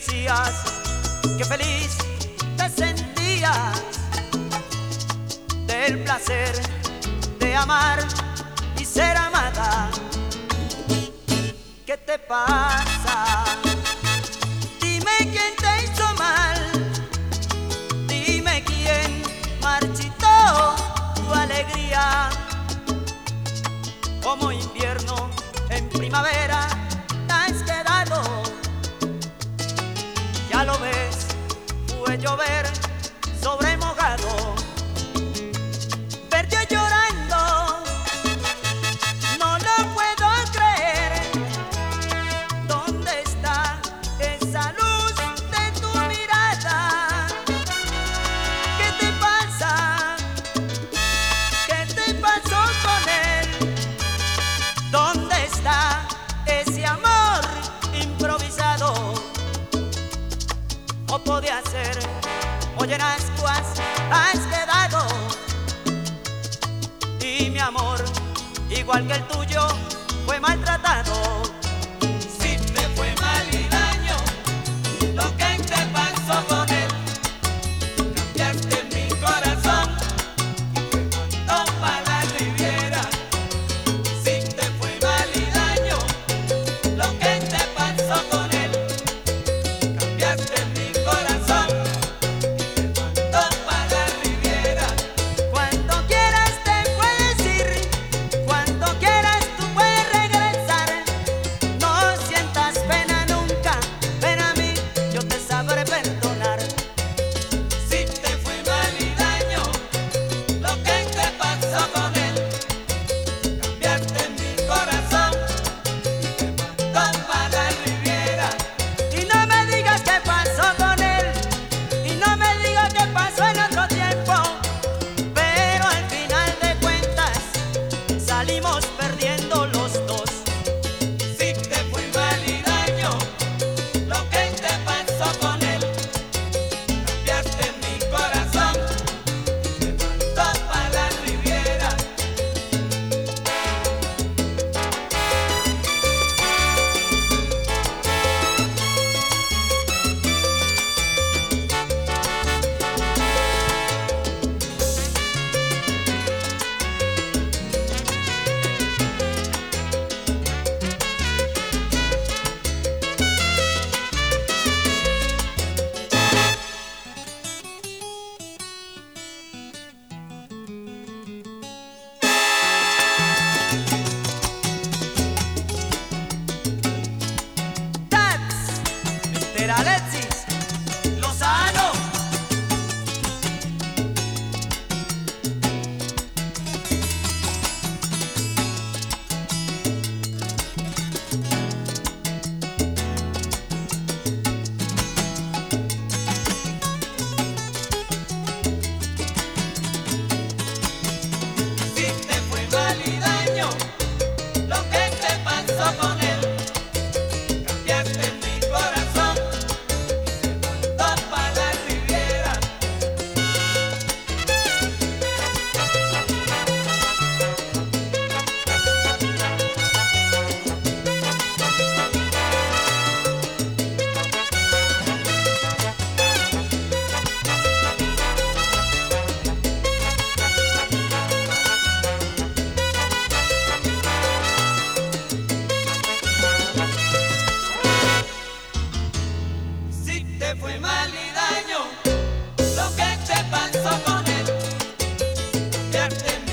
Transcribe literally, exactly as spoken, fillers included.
decías que feliz te sentías del placer de amar y ser amada. ¿Qué te pasa? Dime quién te hizo mal, dime quién marchitó tu alegría. Como invierno en primavera te has quedado. Ya lo ves, fue llover sobre mojado. Perdió llorando, no lo puedo creer. ¿Dónde está esa luz de tu mirada? ¿Qué te pasa? ¿Qué te pasó con él? ¿Dónde está ese amor improvisado? ¿O podía ser? Oye, en ascuas has quedado. Y mi amor, igual que el tuyo, fue maltratado. Si te fue mal y daño lo que te pasó con él, cambiaste mi corazón y te mandó pa' la Riviera. Si te fue mal y daño lo que te pasó con él, cambiaste mi corazón y te mandó pa' la Riviera. Cuando quieras te puedes ir, cuando quieras tú puedes regresar. No sientas pena nunca, ven a mí, yo te sabré perdonar. Si te fue mal y daño lo que te pasó con él, cambiaste mi corazón y te mandó pa' la Riviera. Y no me digas qué pasó con él, y no me digas qué pasó en otro tiempo. Pero al final de cuentas salimos perdiendo los dos. Si te fue mal y daño lo que te pasó con él, cambiaste mi corazón y te mandó pa' la Riviera. Tats, mister Alexis Lozano. Si te fue mal y daño lo que te pasó con él, cambiaste mi corazón y te mandó pa' la Riviera. Si te fue mal y daño lo que te pasó con él, cambiaste